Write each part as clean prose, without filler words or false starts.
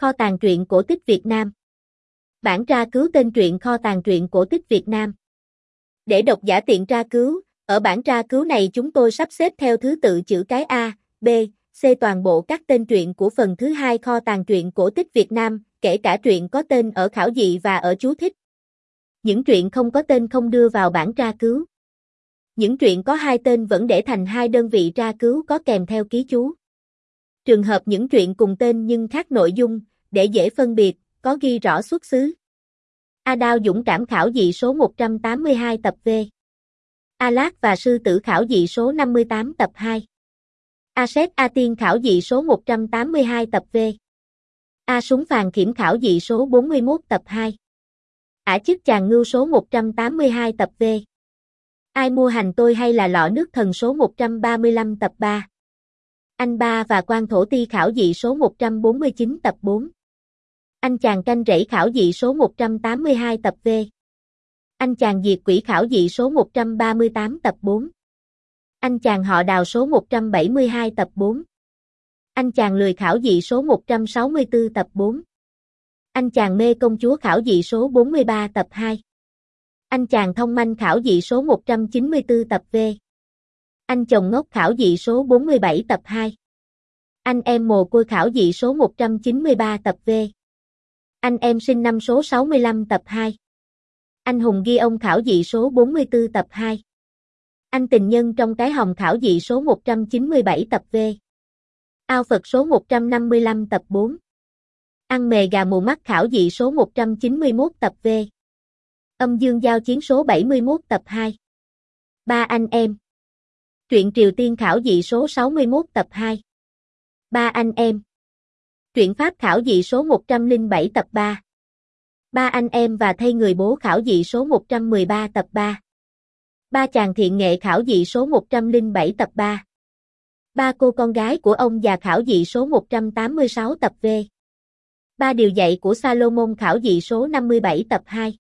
Kho tàng truyện cổ tích Việt Nam. Bản tra cứu tên truyện Kho tàng truyện cổ tích Việt Nam. Để độc giả tiện tra cứu, ở bản tra cứu này chúng tôi sắp xếp theo thứ tự chữ cái A, B, C toàn bộ các tên truyện của phần thứ hai Kho tàng truyện cổ tích Việt Nam, kể cả truyện có tên ở khảo dị và ở chú thích. Những truyện không có tên không đưa vào bản tra cứu. Những truyện có hai tên vẫn để thành hai đơn vị tra cứu có kèm theo ký chú. Trường hợp những truyện cùng tên nhưng khác nội dung, để dễ phân biệt, có ghi rõ xuất xứ. A Đao dũng cảm khảo dị số 182 tập V. A Lát và sư tử khảo dị số 58 tập 2. A Sét A Tiên khảo dị số 182 tập V. A Súng Phàn Khiểm khảo dị số 41 tập 2. Ả Chức Chàng Ngưu số 182 tập V. Ai mua hành tôi hay là lọ nước thần số 135 tập 3. Anh Ba và Quan Thổ Ti khảo dị số 149 tập 4. Anh Chàng Canh Rẫy khảo dị số 182 tập V. Anh Chàng Diệt Quỷ khảo dị số 138 tập 4. Anh Chàng Họ Đào số 172 tập 4. Anh Chàng Lười khảo dị số 164 tập 4. Anh Chàng Mê Công Chúa khảo dị số 43 tập 2. Anh Chàng Thông Manh khảo dị số 194 tập V. Anh Chồng Ngốc khảo dị số 47 tập 2. Anh Em Mồ Côi khảo dị số 193 tập V. Anh Em Sinh Năm số 65 tập 2. Anh Hùng Ghi Ông khảo dị số 44 tập 2. Anh Tình Nhân Trong Cái Hòm khảo dị số 197 tập V. Ao Phật số 155 tập 4. Ăn Mề Gà Mù Mắt khảo dị số 191 tập V. Âm Dương Giao Chiến số 71 tập 2. Ba Anh Em. Truyện Triều Tiên khảo dị số 61 tập 2. Ba Anh Em. Truyện Pháp khảo dị số 107 tập 3. Ba Anh Em và Thay Người Bố khảo dị số 113 tập 3. Ba Chàng Thiện Nghệ khảo dị số 107 tập 3. Ba Cô Con Gái của Ông Già khảo dị số 186 tập V. Ba Điều Dạy của Salomon khảo dị số 57 tập 2.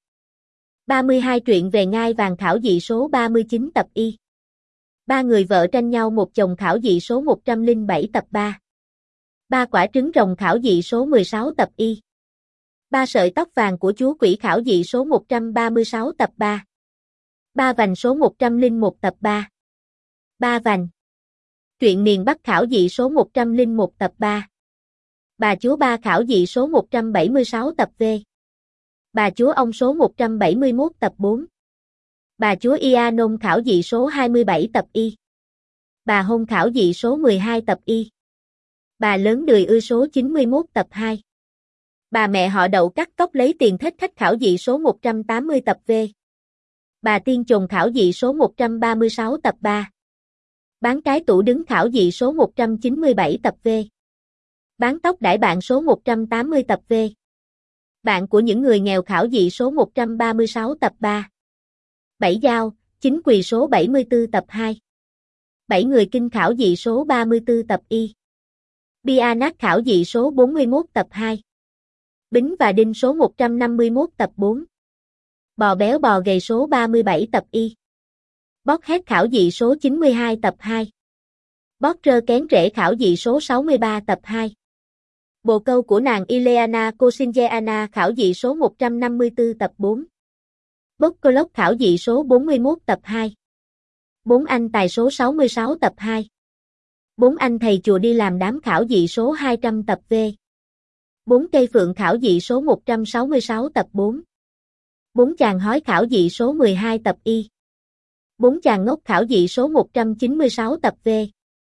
32 Truyện Về Ngai Vàng khảo dị số 39 tập Y. Ba Người Vợ Tranh Nhau Một Chồng khảo dị số 107 tập 3. Ba Quả Trứng Rồng khảo dị số 16 tập Y. Ba Sợi Tóc Vàng của Chúa Quỷ khảo dị số 136 tập 3. Ba Vành số 101 tập 3. Ba Vành. Truyện Miền Bắc khảo dị số 101 tập 3. Bà Chúa Ba khảo dị số 176 tập V. Bà Chúa Ông số 171 tập 4. Bà Chúa Ia Nôm khảo dị số 27 tập Y. Bà Hôn khảo dị số 12 tập Y. Bà Lớn Đười Ư số 91 tập 2. Bà Mẹ Họ Đậu Cắt Tóc Lấy Tiền Thích Khách khảo dị số 180 tập V. Bà Tiên Chồn khảo dị số 136 tập 3. Bán Cái Tủ Đứng khảo dị số 197 tập V. Bán Tóc Đãi Bạn số 180 tập V. Bạn của những người nghèo khảo dị số 136 tập 3. Bảy Dao, Chính Quỳ số 74 tập 2. Bảy Người Kinh khảo dị số 34 tập Y. Pianat khảo dị số 41 tập 2. Bính và Đinh số 151 tập 4. Bò Béo Bò Gầy số 37 tập Y. Bót Hét khảo dị số 92 tập 2. Bót Trơ Kén Rễ khảo dị số 63 tập 2. Bồ Câu của Nàng Ileana Kosingeana khảo dị số 154 tập 4. Bốc Cô Lốc khảo dị số 41 tập 2. Bốn Anh Tài số 66 tập 2. Bốn Anh Thầy Chùa Đi Làm Đám khảo dị số 200 tập V. Bốn Cây Phượng khảo dị số 166 tập 4. Bốn Chàng Hói khảo dị số 12 tập Y. Bốn Chàng Ngốc khảo dị số 196 tập V.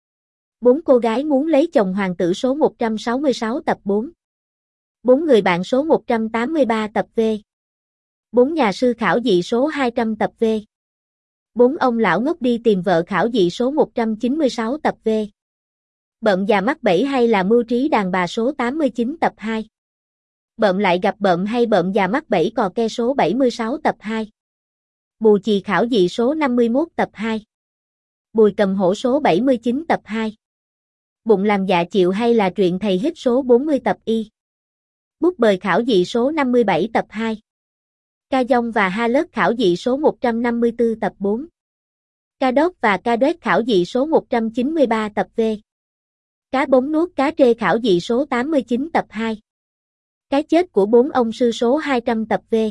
Bốn Cô Gái Muốn Lấy Chồng Hoàng tử số 166 tập 4. Bốn Người Bạn số 183 tập V. Bốn Nhà Sư khảo dị số 200 tập V. Bốn Ông Lão Ngốc Đi Tìm Vợ khảo dị số 196 tập V. Bợm Già Mắc Bẫy hay là Mưu Trí Đàn Bà số 89 tập 2. Bợm Lại Gặp Bợm hay Bợm Già Mắc Bẫy Cò Ke số 76 tập 2. Bù Chì khảo dị số 51 tập 2. Bùi Cầm Hổ số 79 tập 2. Bụng Làm Dạ Chịu hay là Truyện Thầy Hít số 40 tập Y. Bút Bời khảo dị số 57 tập 2. Ca Dông và Ha Lớt khảo dị số 154 tập 4. Ca Đốt và Ca Đuét khảo dị số 193 tập V. Cá Bống Nuốt Cá Trê khảo dị số 89 tập 2. Cái chết của 4 ông sư số 200 tập V.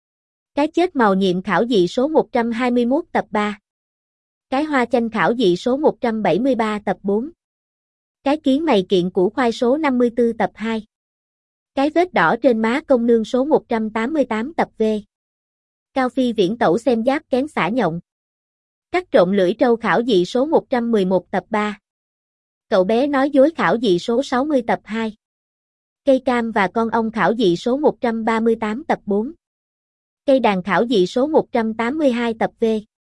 Cái chết màu nhiệm khảo dị số 121 tập 3. Cái hoa chanh khảo dị số 173 tập 4. Cái kiến mày kiện củ khoai số 54 tập 2. Cái vết đỏ trên má công nương số 188 tập V. Cao phi viễn tẩu xem giáp kén xả nhộng. Cắt trộn lưỡi trâu khảo dị số 111 tập 3. Cậu bé nói dối khảo dị số 60 tập 2. Cây cam và con ong khảo dị số 138 tập 4. Cây đàn khảo dị số 182 tập V.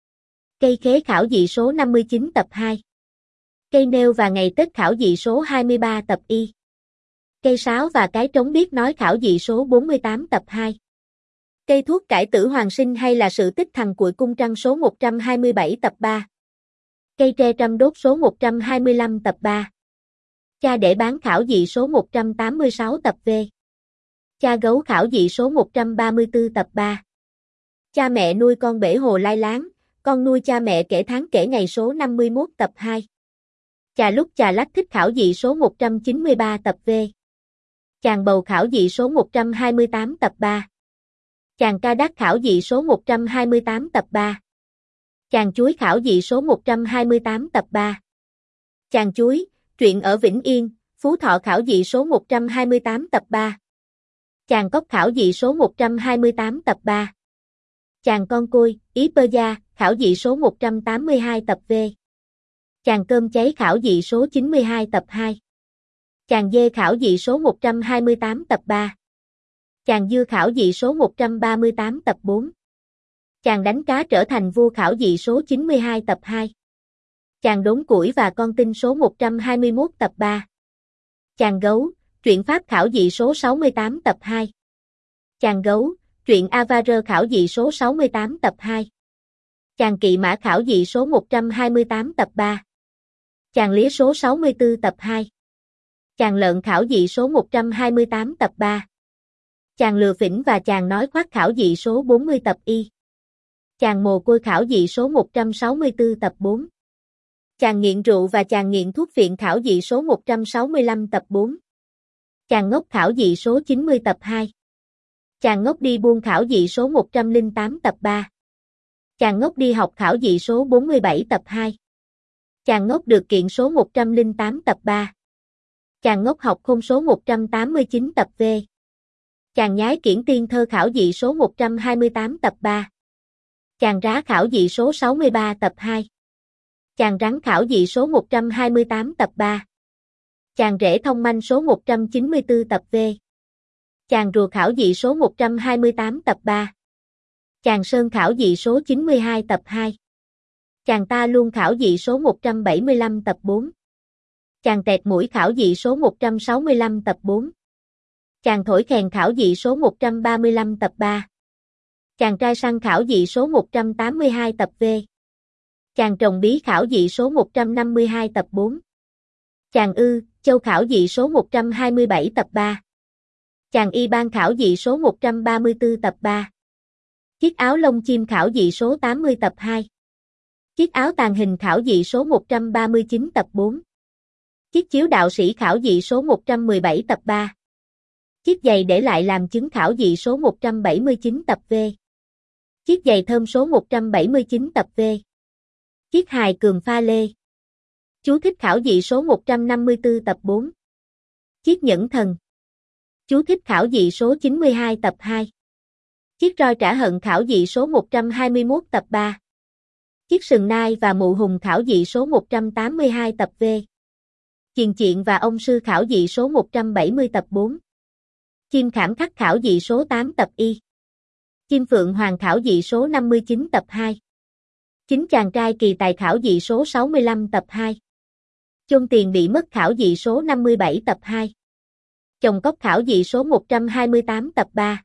Cây khế khảo dị số 59 tập 2. Cây nêu và ngày Tết khảo dị số 23 tập Y. Cây sáo và cái trống biết nói khảo dị số 48 tập 2. Cây thuốc cải tử hoàng sinh hay là sự tích thằng cuội cung trăng số 127 tập 3. Cây tre trăm đốt số 125 tập 3. Cha để bán khảo dị số 186 tập V. Cha gấu khảo dị số 134 tập 3. Cha mẹ nuôi con bể hồ lai láng, con nuôi cha mẹ kể tháng kể ngày số 51 tập 2. Chà lúc chà lắc thích khảo dị số 193 tập V. Chàng bầu khảo dị số 128 tập 3. Chàng ca đắc khảo dị số 128 tập 3. Chàng chuối khảo dị số 128 tập 3. Chàng chuối, truyện ở Vĩnh Yên, Phú Thọ khảo dị số 128 tập 3. Chàng cóc khảo dị số 128 tập 3. Chàng con côi, ý pơ gia, khảo dị số 182 tập V. Chàng cơm cháy khảo dị số 92 tập 2. Chàng dê khảo dị số 128 tập 3. Chàng dưa khảo dị số 138 tập 4. Chàng đánh cá trở thành vua khảo dị số 92 tập 2. Chàng đốn củi và con tin số 121 tập 3. Chàng gấu, truyện pháp khảo dị số 68 tập 2. Chàng gấu, truyện Avarer khảo dị số 68 tập 2. Chàng kỵ mã khảo dị số 128 tập 3. Chàng lía số 64 tập 2. Chàng lợn khảo dị số 128 tập 3. Chàng lừa phỉnh và chàng nói khoác khảo dị số 40 tập Y. Chàng mồ côi khảo dị số 164 tập 4. Chàng nghiện rượu và chàng nghiện thuốc viện khảo dị số 165 tập 4. Chàng ngốc khảo dị số 90 tập 2. Chàng ngốc đi buôn khảo dị số 108 tập 3. Chàng ngốc đi học khảo dị số 47 tập 2. Chàng ngốc được kiện số 108 tập 3. Chàng ngốc học khôn số 189 tập V. Chàng nhái kiển tiên thơ khảo dị số 128 tập 3. Chàng rá khảo dị số 63 tập 2. Chàng rắn khảo dị số 128 tập 3. Chàng rễ thông manh số 194 tập V. Chàng rùa khảo dị số 128 tập 3. Chàng sơn khảo dị số 92 tập 2. Chàng ta luôn khảo dị số 175 tập 4. Chàng tẹt mũi khảo dị số 165 tập 4. Chàng thổi khèn khảo dị số 135 tập 3. Chàng trai săn khảo dị số 182 tập V. Chàng trồng bí khảo dị số 152 tập 4. Chàng châu khảo dị số 127 tập 3. Chàng y ban khảo dị số 134 tập 3. Chiếc áo lông chim khảo dị số 80 tập 2. Chiếc áo tàng hình khảo dị số 139 tập 4. Chiếc chiếu đạo sĩ khảo dị số 117 tập 3. Chiếc giày để lại làm chứng khảo dị số 179 tập V. Chiếc giày thơm số 179 tập V. Chiếc hài cường pha lê. Chú thích khảo dị số 154 tập 4. Chiếc nhẫn thần. Chú thích khảo dị số 92 tập 2. Chiếc roi trả hận khảo dị số 121 tập 3. Chiếc sừng nai và mụ hùng khảo dị số 182 tập V. Chiền chiện và ông sư khảo dị số 170 tập 4. Chim khảm khắc khảo dị số 8 tập Y. Chim phượng hoàng khảo dị số 59 tập 2. Chính chàng trai kỳ tài khảo dị số 65 tập 2. Chôn tiền bị mất khảo dị số 57 tập 2. Chồng cóc khảo dị số 128 tập 3.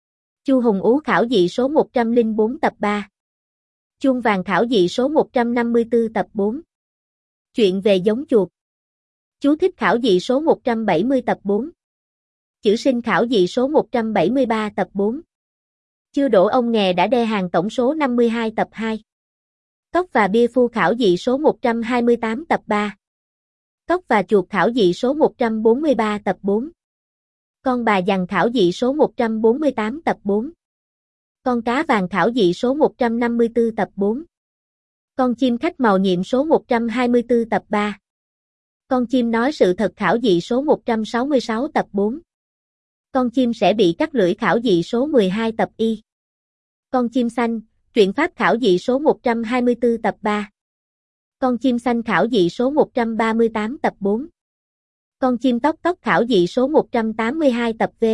Chu hùng ú khảo dị số 104 tập 3. Chuông vàng khảo dị số 154 tập 4. Chuyện về giống chuột. Chú thích khảo dị số 170 tập 4. Chữ sinh khảo dị số 173 tập 4. Chưa đổ ông nghè đã đe hàng tổng số 52 tập 2. Cóc và bia phu khảo dị số 128 tập 3. Cóc và chuột khảo dị số 143 tập 4. Con bà giằng khảo dị số 148 tập 4. Con cá vàng khảo dị số 154 tập 4. Con chim khách màu nhiệm số 124 tập 3. Con chim nói sự thật khảo dị số 166 tập 4. Con chim sẽ bị cắt lưỡi khảo dị số 12 tập Y. Con chim xanh, truyện pháp khảo dị số 124 tập 3. Con chim xanh khảo dị số 138 tập 4. Con chim tóc tóc khảo dị số 182 tập V.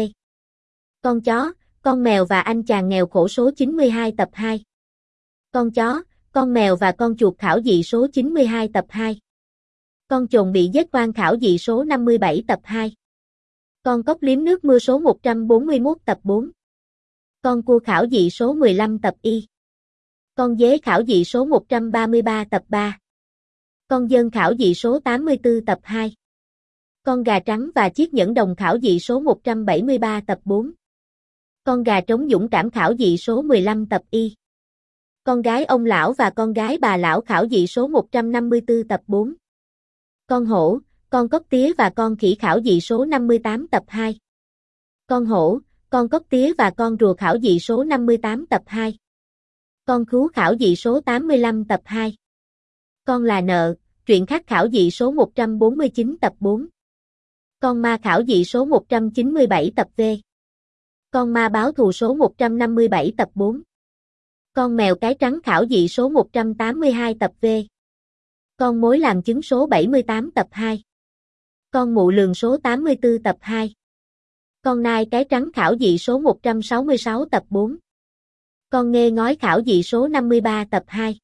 Con chó, con mèo và anh chàng nghèo khổ số 92 tập 2. Con chó, con mèo và con chuột khảo dị số 92 tập 2. Con chồn bị giết oan khảo dị số 57 tập 2. Con cóc liếm nước mưa số 141 tập 4. Con cua khảo dị số 15 tập Y. Con dế khảo dị số 133 tập 3. Con dơn khảo dị số 84 tập 2. Con gà trắng và chiếc nhẫn đồng khảo dị số 173 tập 4. Con gà trống dũng cảm khảo dị số 15 tập Y. Con gái ông lão và con gái bà lão khảo dị số 154 tập 4. Con hổ, con cóc tía và con khỉ khảo dị số 58 tập 2. Con hổ, con cóc tía và con rùa khảo dị số 58 tập 2. Con khú khảo dị số 85 tập 2. Con là nợ, truyện khắc khảo dị số 149 tập 4. Con ma khảo dị số 197 tập V. Con ma báo thù số 157 tập 4. Con mèo cái trắng khảo dị số 182 tập V. Con mối làm chứng số 78 tập 2. Con mụ lường số 84 tập 2. Con nai cái trắng khảo dị số 166 tập 4. Con nghê ngói khảo dị số 53 tập 2.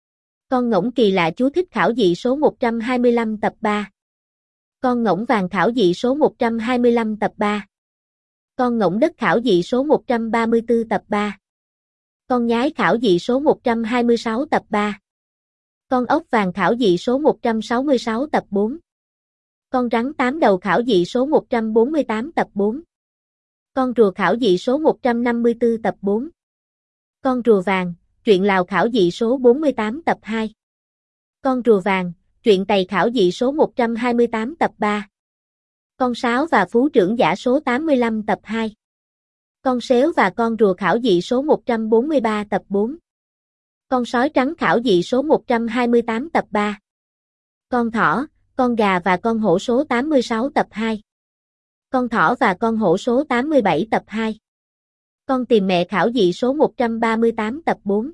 Con ngỗng kỳ lạ chú thích khảo dị số 125 tập 3. Con ngỗng vàng khảo dị số 125 tập 3. Con ngỗng đất khảo dị số 134 tập 3. Con nhái khảo dị số 126 tập 3. Con ốc vàng khảo dị số 166 tập 4. Con rắn tám đầu khảo dị số 148 tập 4. Con rùa khảo dị số 154 tập 4. Con rùa vàng, truyện Lào khảo dị số 48 tập 2. Con rùa vàng, truyện Tày khảo dị số 128 tập 3. Con sáo và phú trưởng giả số 85 tập 2. Con sếu và con rùa khảo dị số 143 tập 4. Con sói trắng khảo dị số 128 tập 3. Con thỏ, con gà và con hổ số 86 tập 2. Con thỏ và con hổ số 87 tập 2. Con tìm mẹ khảo dị số 138 tập 4.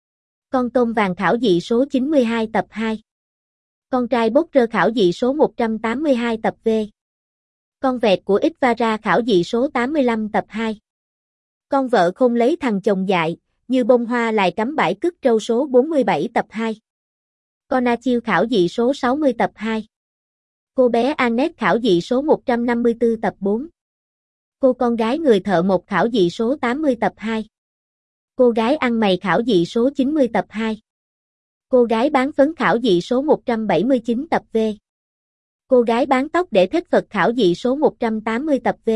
Con tôm vàng khảo dị số 92 tập 2. Con trai bốc rơ khảo dị số 182 tập V. Con vẹt của Ixvara khảo dị số 85 tập 2. Con vợ không lấy thằng chồng dại, như bông hoa lại cắm bãi cứt trâu số 47 tập 2. Con A Chiêu khảo dị số 60 tập 2. Cô bé Annette khảo dị số 154 tập 4. Cô con gái người thợ mộc khảo dị số 80 tập 2. Cô gái ăn mày khảo dị số 90 tập 2. Cô gái bán phấn khảo dị số 179 tập V. Cô gái bán tóc để thích Phật khảo dị số 180 tập V.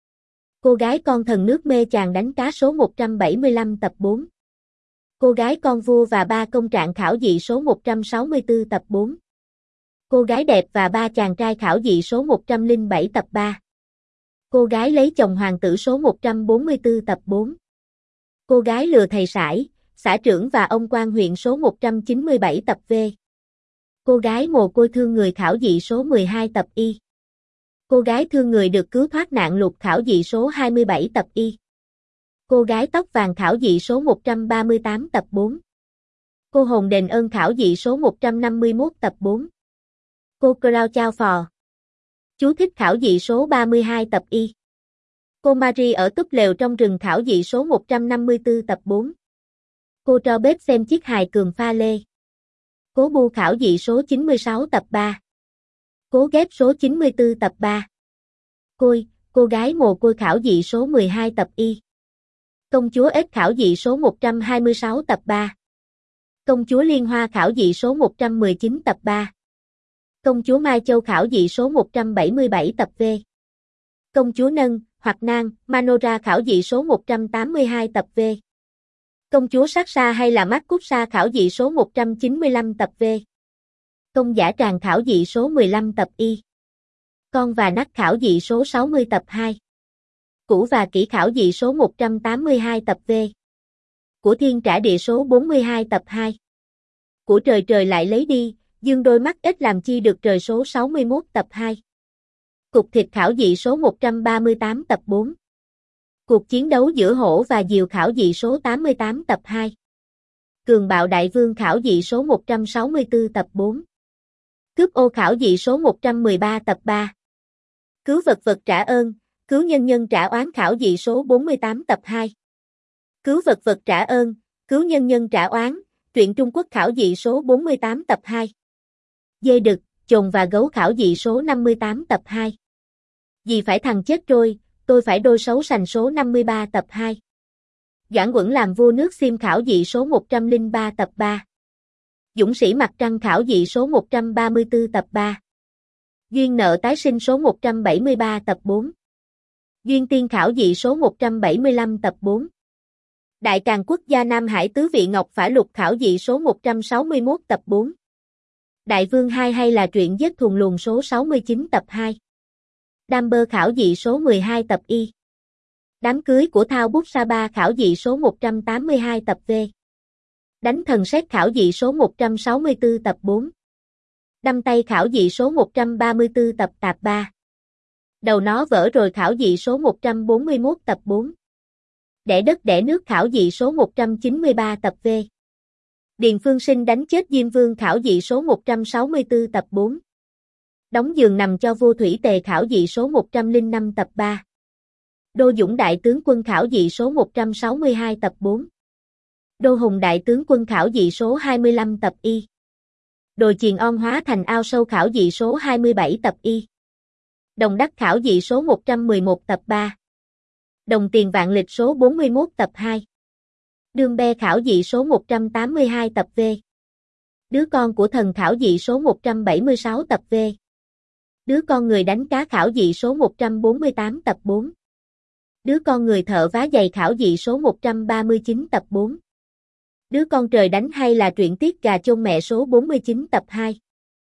Cô gái con thần nước mê chàng đánh cá số 175 tập 4. Cô gái con vua và ba công trạng khảo dị số 164 tập 4. Cô gái đẹp và ba chàng trai khảo dị số 107 tập 3. Cô gái lấy chồng hoàng tử số 144 tập 4. Cô gái lừa thầy sải, xã trưởng và ông quan huyện số 197 tập V. Cô gái mồ côi thương người khảo dị số 12 tập Y. Cô gái thương người được cứu thoát nạn lụt khảo dị số 27 tập Y. Cô gái tóc vàng khảo dị số 138 tập 4. Cô hồn đền ơn khảo dị số 151 tập 4. Cô Crow Chao Phò. Chú thích khảo dị số 32 tập Y. Cô Marie ở túp lều trong rừng khảo dị số 154 tập 4. Cô cho bếp xem chiếc hài cường pha lê. Cố bu khảo dị số 96 tập 3. Cố ghép số 94 tập 3. Cô gái mồ côi khảo dị số 12 tập Y. Công chúa ếch khảo dị số 126 tập 3. Công chúa Liên Hoa khảo dị số 119 tập 3. Công chúa Mai Châu khảo dị số 177 tập V. Công chúa Nân, hoặc Nang, Manora khảo dị số 182 tập V. Công chúa Sát Sa hay là Mắt Cút Sa khảo dị số 195 tập V. Công giả Tràng khảo dị số 15 tập Y. Con và Nắc khảo dị số 60 tập 2. Cũ và kỹ khảo dị số 182 tập V. Của thiên trả địa số 42 tập 2. Của trời trời lại lấy đi, dương đôi mắt ít làm chi được trời số 61 tập 2. Cục thịt khảo dị số 138 tập 4. Cuộc chiến đấu giữa hổ và diều khảo dị số 88 tập 2. Cường bạo đại vương khảo dị số 164 tập 4. Cướp ô khảo dị số 113 tập 3. Cứu vật vật trả ơn, cứu nhân nhân trả oán khảo dị số 48 tập 2. Cứu vật vật trả ơn, cứu nhân nhân trả oán, truyện Trung Quốc khảo dị số 48 tập 2. Dê đực, chồn và gấu khảo dị số 58 tập 2. Vì phải thằng chết trôi, tôi phải đôi xấu sành số 53 tập 2. Doãn Quẩn làm vua nước Xiêm khảo dị số 103 tập 3. Dũng sĩ mặt trăng khảo dị số 134 tập 3. Duyên nợ tái sinh số 173 tập 4. Duyên tiên khảo dị số 175 tập 4. Đại Càn Quốc gia Nam Hải tứ vị Ngọc Phả Lục khảo dị số 161 tập 4. Đại Vương 2 hay là truyện giết thuần luồng số 69 tập 2. Đam bơ khảo dị số 12 tập Y. Đám cưới của Thao Bút Sa Ba khảo dị số 182 tập V. Đánh thần sét khảo dị số 164 tập 4. Đâm tay khảo dị số 134 tập tạp 3. Đầu nó vỡ rồi khảo dị số 141 tập 4. Đẻ đất đẻ nước khảo dị số 193 tập V. Điền Phương Sinh đánh chết Diêm Vương khảo dị số 164 tập 4. Đóng giường nằm cho vua Thủy Tề khảo dị số 105 tập 3. Đô Dũng đại tướng quân khảo dị số 162 tập 4. Đô Hùng đại tướng quân khảo dị số 25 tập Y. Đồi Chiền On hóa thành ao sâu khảo dị số 27 tập Y. Đồng Đắc khảo dị số 111 tập 3. Đồng Tiền Vạn Lịch số 41 tập 2. Đương Be khảo dị số 182 tập V. Đứa con của thần khảo dị số 176 tập V. Đứa con người đánh cá khảo dị số 148 tập 4. Đứa con người thợ vá giày khảo dị số 139 tập 4. Đứa con trời đánh hay là truyện tiết gà chôn mẹ số 49 tập 2.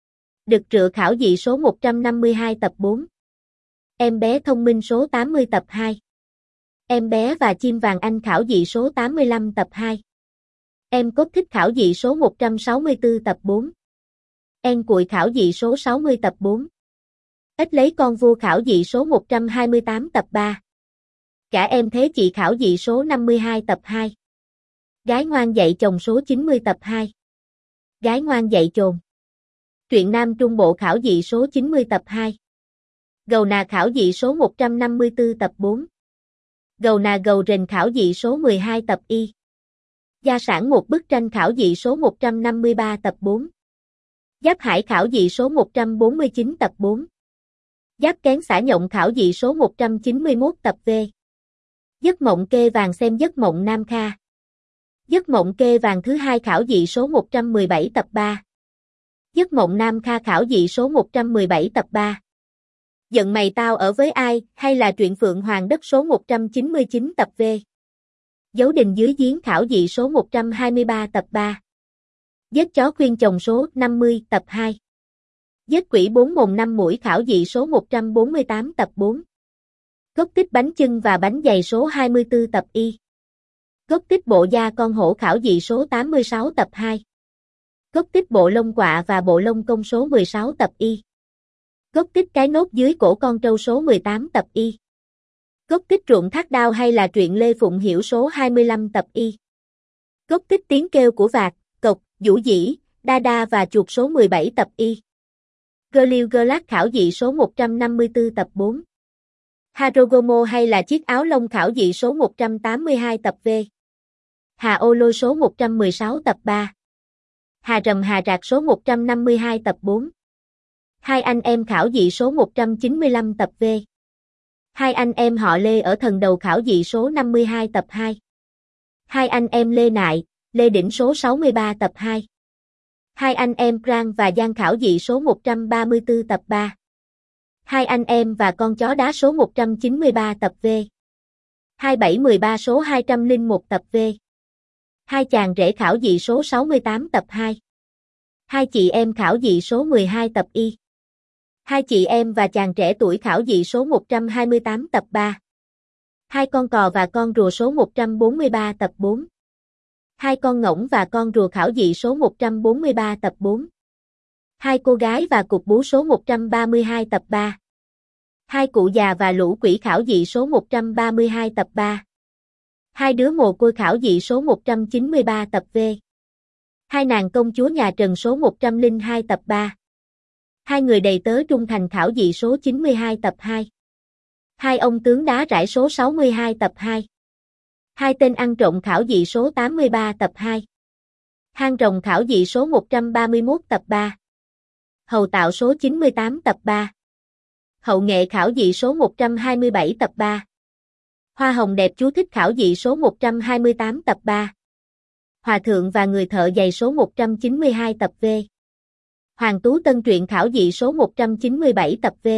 Đực trựa khảo dị số 152 tập 4. Em bé thông minh số 80 tập 2. Em bé và chim vàng anh khảo dị số 85 tập 2. Em cốt thích khảo dị số 164 tập 4. Em cuội khảo dị số 60 tập 4. Ếch lấy con vua khảo dị số 128 tập 3. Cả em thế chị khảo dị số 52 tập 2. Gái ngoan dạy chồng số 90 tập 2. Gái ngoan dạy chồn. Truyện Nam Trung Bộ khảo dị số 90 tập 2. Gầu nà khảo dị số 154 tập 4. Gầu nà gầu rền khảo dị số 12 tập Y. Gia sản một bức tranh khảo dị số 153 tập 4. Giáp Hải khảo dị số 149 tập 4. Giáp Kén xả nhộng khảo dị số 191 tập V. Giấc mộng kê vàng xem giấc mộng Nam Kha. Giấc mộng kê vàng thứ hai khảo dị số 117 tập 3. Giấc mộng Nam Kha khảo dị số 117 tập 3. Giận mày tao ở với ai hay là truyện Phượng Hoàng đất số 199 tập V. Dấu đình dưới giếng khảo dị số 123 tập 3. Giết chó khuyên chồng số 50 tập 2. Giết quỷ 4 mồm 5 mũi khảo dị số 148 tập 4. Gốc tích bánh chưng và bánh dày số 24 tập Y. Gốc tích bộ da con hổ khảo dị số 86 tập 2. Gốc tích bộ lông quạ và bộ lông công số 16 tập Y. Gốc tích cái nốt dưới cổ con trâu số 18 tập Y. Gốc tích ruộng thác đao hay là truyện Lê Phụng Hiểu số 25 tập Y. Gốc tích tiếng kêu của vạc, cộc, vũ dĩ, đa đa và chuột số 17 tập Y. Gơ Lát khảo dị số 154 tập 4. Harogomo hay là chiếc áo lông khảo dị số 182 tập V. Hà Ô Lôi số 116 tập 3. Hà Rầm Hà Rạc số 152 tập 4. Hai anh em khảo dị số 195 tập V. Hai anh em họ Lê ở thần đầu khảo dị số 52 tập 2. Hai anh em Lê Nại, Lê Đỉnh số 63 tập 2. Hai anh em Prang và Giang khảo dị số 134 tập 3. Hai anh em và con chó đá số 193 tập V. 2713 số 201 tập V. Hai chàng rể khảo dị số 68 tập 2. Hai chị em khảo dị số 12 tập Y. Hai chị em và chàng trẻ tuổi khảo dị số 128 tập 3. Hai con cò và con rùa số 143 tập 4. Hai con ngỗng và con rùa khảo dị số 143 tập 4. Hai cô gái và cục bú số 132 tập 3. Hai cụ già và lũ quỷ khảo dị số 132 tập 3. Hai đứa mồ côi khảo dị số 193 tập V. Hai nàng công chúa nhà Trần số 102 tập 3. Hai người đầy tớ trung thành khảo dị số 92 tập 2. Hai ông tướng đá rải số 62 tập 2. Hai tên ăn trộm khảo dị số 83 tập 2. Hang rồng khảo dị số 131 tập 3. Hầu tạo số 98 tập 3. Hậu nghệ khảo dị số 127 tập 3. Hoa hồng đẹp chú thích khảo dị số 128 tập 3. Hòa thượng và người thợ giày số 192 tập V. Hoàng tú tân truyện khảo dị số 197 tập V.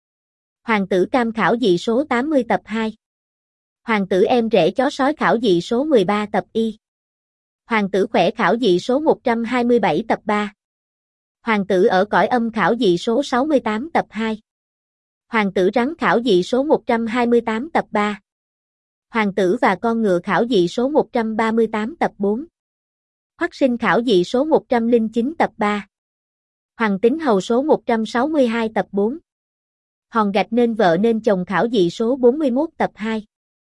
Hoàng tử cam khảo dị số 80 tập 2. Hoàng tử em rể chó sói khảo dị số 13 tập Y. Hoàng tử khỏe khảo dị số 127 tập 3. Hoàng tử ở cõi âm khảo dị số 68 tập 2. Hoàng tử rắn khảo dị số 128 tập 3. Hoàng tử và con ngựa khảo dị số 138 tập 4. Hoắc sinh khảo dị số 109 tập 3. Hoàng tính hầu số 162 tập 4. Hòn gạch nên vợ nên chồng khảo dị số 41 tập 2.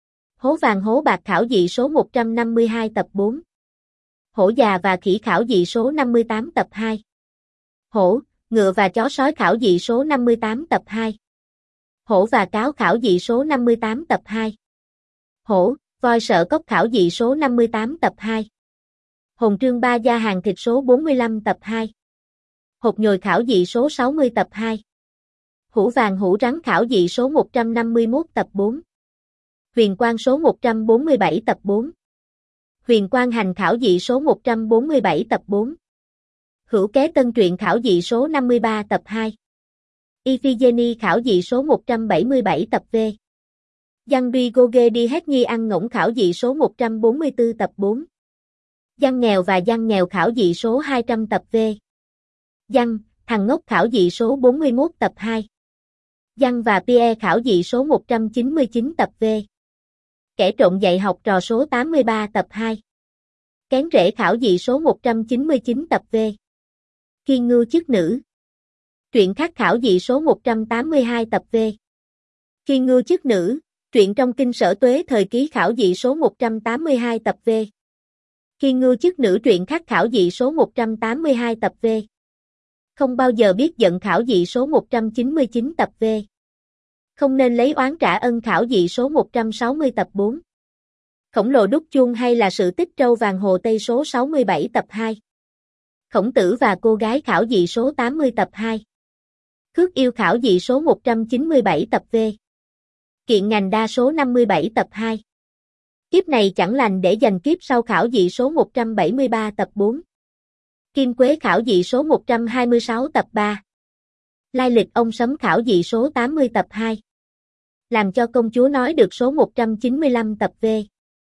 Hố vàng hố bạc khảo dị số 152 tập 4. Hổ già và khỉ khảo dị số 58 tập 2. Hổ, ngựa và chó sói khảo dị số 58 tập 2. Hổ và cáo khảo dị số 58 tập 2. Hổ, voi sợ cốc khảo dị số 58 tập 2. Hồn trương ba gia hàng thịt số 45 tập 2. Hột nhồi khảo dị số 60 tập 2. Hũ vàng hũ rắn khảo dị số 151 tập 4. Huyền quang số 147 tập 4. Huyền quang hành khảo dị số 147 tập 4. Hữu kế tân truyện khảo dị số 53 tập 2. Iphigenia khảo dị số 177 tập V. Giăng Duy Goge đi hết nhi ăn ngỗng khảo dị số 144 tập 4. Giăng nghèo và giăng nghèo khảo dị số 200 tập V. Giăng, thằng ngốc khảo dị số 41 tập 2. Giăng và Pierre khảo dị số 199 tập V. Kẻ trộm dạy học trò số 83 tập 2. Kén rễ khảo dị số 199 tập V. Kiên ngưu chức nữ. Truyện khắc khảo dị số 182 tập V. Kiên ngưu chức nữ, truyện trong kinh Sở Tuế thời ký khảo dị số 182 tập V. Kiên ngưu chức nữ truyện khắc khảo dị số 182 tập V. Không bao giờ biết giận khảo dị số 199 tập V. Không nên lấy oán trả ân khảo dị số 160 tập 4. Khổng lồ đúc chuông hay là sự tích trâu vàng Hồ Tây số 67 tập 2. Khổng tử và cô gái khảo dị số 80 tập 2. Khước yêu khảo dị số 197 tập V. Kiện ngành đa số 57 tập 2. Kiếp này chẳng lành để dành kiếp sau khảo dị số 173 tập 4. Kim Quế khảo dị số 126 tập 3. Lai lịch ông Sấm khảo dị số 80 tập 2. Làm cho công chúa nói được số 195 tập V.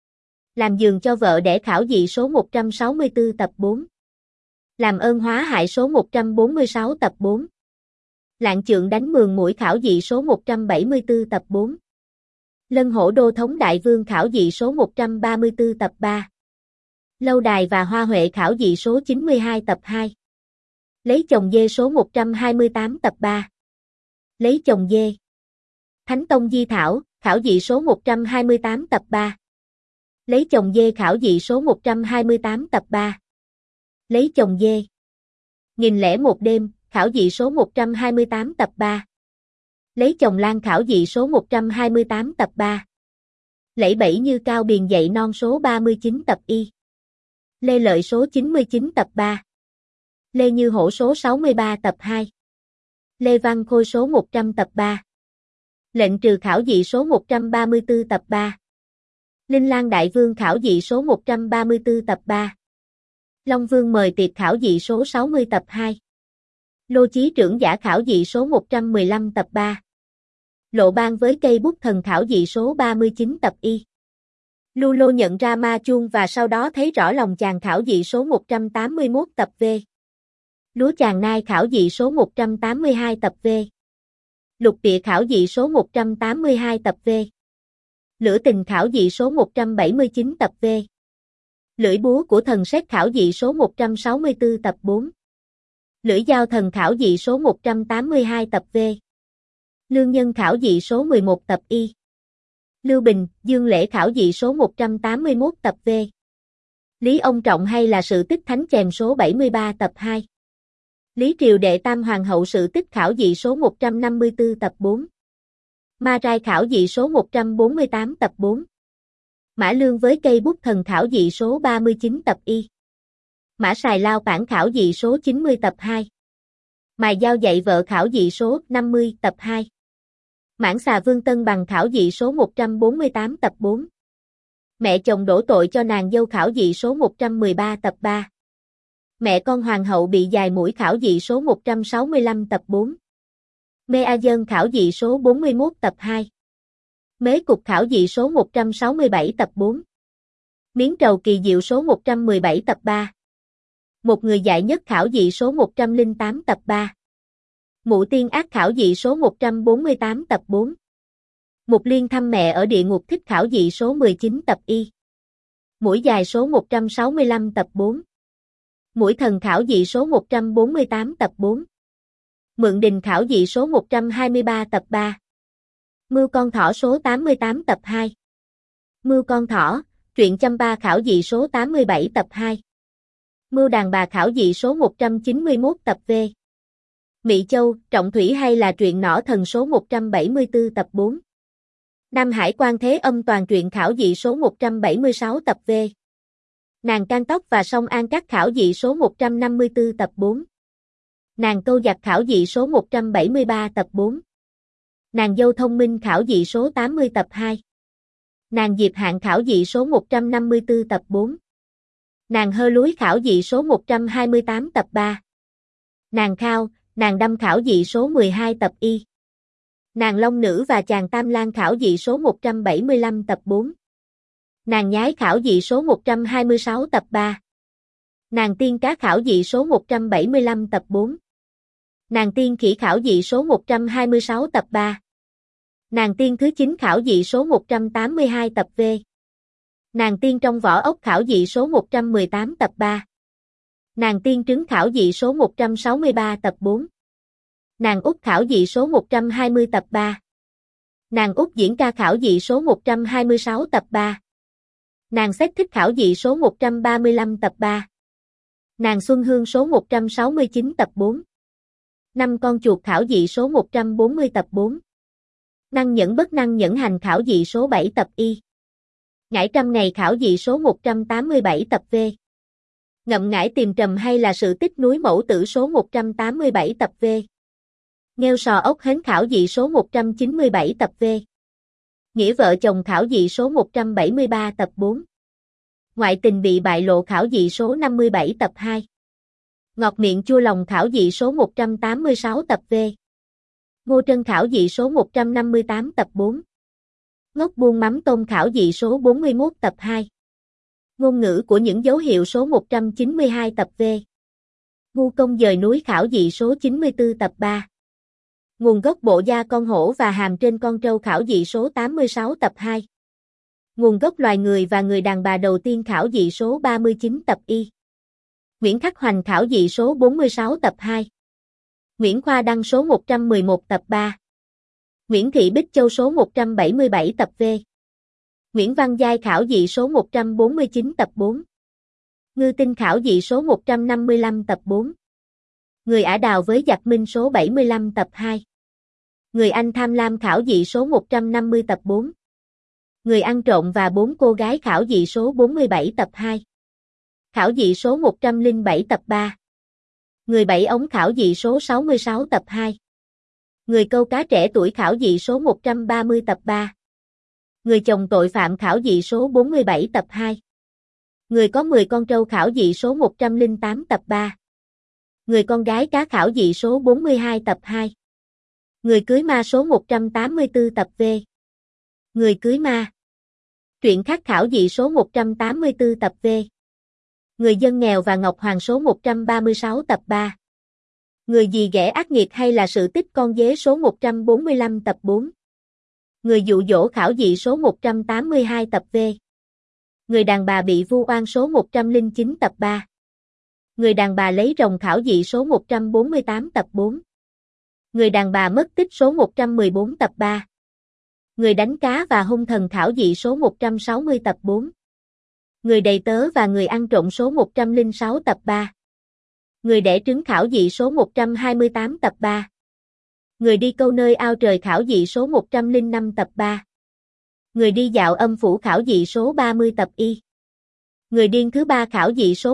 Làm giường cho vợ đẻ khảo dị số 164 tập 4. Làm ơn hóa hại số 146 tập 4. Lạng trượng đánh mường mũi khảo dị số 174 tập 4. Lân hổ đô thống đại vương khảo dị số 134 tập 3. Lâu đài và hoa huệ khảo dị số 92 tập 2. Lấy chồng dê số 128 tập 3. Lấy chồng dê. Thánh Tông Di Thảo, khảo dị số 128 tập 3. Lấy chồng dê khảo dị số 128 tập 3. Lấy chồng dê. Nghìn lẻ một đêm, khảo dị số 128 tập 3. Lấy chồng lan khảo dị số 128 tập 3. Lẫy bẫy như cao biền dậy non số 39 tập Y. Lê Lợi số 99 tập 3. Lê Như Hổ số 63 tập 2. Lê Văn Khôi số 100 tập 3. Lệnh trừ khảo dị số 134 tập 3. Linh Lan Đại Vương khảo dị số 134 tập 3. Long Vương mời tiệc khảo dị số 60 tập 2. Lô Chí trưởng giả khảo dị số 115 tập 3. Lộ ban với cây bút thần khảo dị số 39 tập Y. Lu Lô nhận ra ma chuông và sau đó thấy rõ lòng chàng khảo dị số 181 tập V. Lúa chàng nai khảo dị số 182 tập V. Lục địa khảo dị số 182 tập V. Lửa tình khảo dị số 179 tập V. Lưỡi búa của thần sét khảo dị số 164 tập 4. Lưỡi dao thần khảo dị số 182 tập V. Lương nhân khảo dị số 11 tập Y. Lưu Bình, Dương Lễ khảo dị số 181 tập V. Lý Ông Trọng hay là sự tích thánh chèm số 73 tập 2. Lý Triều Đệ Tam Hoàng hậu sự tích khảo dị số 154 tập 4. Ma Rai khảo dị số 148 tập 4. Mã Lương với cây bút thần khảo dị số 39 tập Y. Mã Sài Lao bản khảo dị số 90 tập 2. Mài dao dạy vợ khảo dị số 50 tập 2. Mãn xà Vương Tân bằng khảo dị số 148 tập 4. Mẹ chồng đổ tội cho nàng dâu khảo dị số 113 tập 3. Mẹ con hoàng hậu bị dài mũi khảo dị số 165 tập 4. Mê A Dân khảo dị số 41 tập 2. Mế Cục khảo dị số 167 tập 4. Miến Trầu kỳ diệu số 117 tập 3. Một người dại nhất khảo dị số 108 tập 3. Mụ Tiên Ác khảo dị số 148 tập 4. Mục Liên thăm mẹ ở địa ngục thích khảo dị số 19 tập Y. Mũi dài số 165 tập 4. Mũi thần khảo dị số 148 tập 4. Mượn Đình khảo dị số 123 tập 3. Mưu Con Thỏ số 88 tập 2. Mưu Con Thỏ, truyện Champa khảo dị số 87 tập 2. Mưu Đàn Bà khảo dị số 191 tập V. Mị Châu, Trọng Thủy hay là truyện Nỏ Thần số 174 tập 4. Nam Hải Quan Thế Âm toàn truyện khảo dị số 176 tập V. Nàng Can Tóc và Song An Các khảo dị số 154 tập 4. Nàng Câu Giặc khảo dị số 173 tập 4. Nàng Dâu Thông Minh khảo dị số 80 tập 2. Nàng Diệp Hạn khảo dị số 154 tập 4. Nàng Hơ Lúi khảo dị số 128 tập 3. Nàng Khao, nàng Đâm khảo dị số 12 tập Y. Nàng Long Nữ và chàng Tam Lang khảo dị số 175 tập 4. Nàng Nhái khảo dị số 126 tập 3. Nàng Tiên Cá khảo dị số 175 tập 4. Nàng Tiên Khỉ khảo dị số 126 tập 3. Nàng Tiên Thứ 9 khảo dị số 182 tập V. Nàng Tiên Trong Vỏ Ốc khảo dị số 118 tập 3. Nàng Tiên Trứng khảo dị số 163 tập 4. Nàng Út khảo dị số 120 tập 3. Nàng Út Diễn Ca khảo dị số 126 tập 3. Nàng Xét Thích khảo dị số 135 tập 3. Nàng Xuân Hương số 169 tập 4. Năm Con Chuột khảo dị số 140 tập 4. Năng Nhẫn Bất Năng Nhẫn Hành khảo dị số 7 tập Y. Ngải Trăm Ngày khảo dị số 187 tập V. Ngậm Ngải Tìm Trầm hay là sự tích núi Mẫu Tử số 187 tập V. Nghêu Sò Ốc Hến khảo dị số 197 tập V. Nghĩa Vợ Chồng khảo dị số 173 tập 4. Ngoại Tình Bị Bại Lộ khảo dị số 57 tập 2. Ngọt Miệng Chua Lòng khảo dị số 186 tập V. Ngô Trân khảo dị số 158 tập 4. Ngốc Buôn Mắm Tôm khảo dị số 41 tập 2. Ngôn ngữ của những dấu hiệu số 192 tập V. Ngu Công Dời Núi khảo dị số 94 tập 3. Nguồn gốc bộ da con hổ và hàm trên con trâu khảo dị số 86 tập 2. Nguồn gốc loài người và người đàn bà đầu tiên khảo dị số 39 tập Y. Nguyễn Khắc Hoành khảo dị số 46 tập 2. Nguyễn Khoa Đăng số 111 tập 3. Nguyễn Thị Bích Châu số 177 tập V. Nguyễn Văn Giai khảo dị số 149 tập 4. Ngư Tinh khảo dị số 155 tập 4. Người Ả Đào với Giặc Minh số 75 tập 2. Người Anh Tham Lam khảo dị số 150 tập 4. Người Ăn Trộm và 4 cô gái khảo dị số 47 tập 2. Khảo dị số 107 tập 3. Người Bảy Ống khảo dị số 66 tập 2. Người Câu Cá Trẻ Tuổi khảo dị số 130 tập 3. Người Chồng Tội Phạm khảo dị số 47 tập 2. Người Có 10 Con Trâu khảo dị số 108 tập 3. Người Con Gái Cá khảo dị số 42 tập 2. Người Cưới Ma số 184 tập V. Người Cưới Ma. Truyện Khắc khảo dị số 184 tập V. Người Dân Nghèo và Ngọc Hoàng số 136 tập 3. Người Dì Ghẻ Ác Nghiệt hay là sự tích con dế số 145 tập 4. Người dụ dỗ khảo dị số 182 tập V. Người đàn bà bị vu oan số 109 tập 3. Người đàn bà lấy rồng khảo dị số 148 tập 4. Người đàn bà mất tích số 114 tập 3. Người đánh cá và hung thần khảo dị số 160 tập 4. Người đầy tớ và người ăn trộm số 106 tập 3. Người đẻ trứng khảo dị số 128 tập 3. Người đi câu nơi ao trời khảo dị số 105 tập 3. Người đi dạo âm phủ khảo dị số 30 tập Y. Người điên thứ ba khảo dị số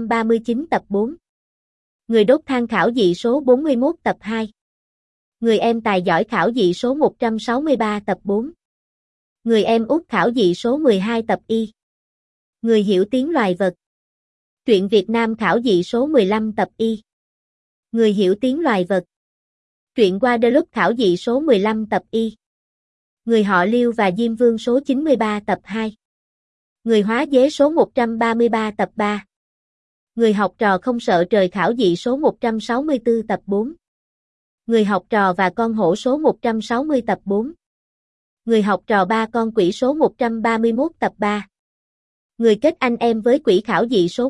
139 tập 4. Người đốt than khảo dị số 41 tập 2. Người em tài giỏi khảo dị số 163 tập 4. Người em út khảo dị số 12 tập Y. Người hiểu tiếng loài vật. Truyện Việt Nam khảo dị số 15 tập Y. Người hiểu tiếng loài vật. Truyện Guadeloupe khảo dị số 15 tập Y. Người họ Liêu và Diêm Vương số 93 tập 2. Người hóa dế số 133 tập 3. Người học trò không sợ trời khảo dị số 164 tập 4. Người học trò và con hổ số 160 tập 4. Người học trò ba con quỷ số 131 tập 3. Người kết anh em với quỷ khảo dị số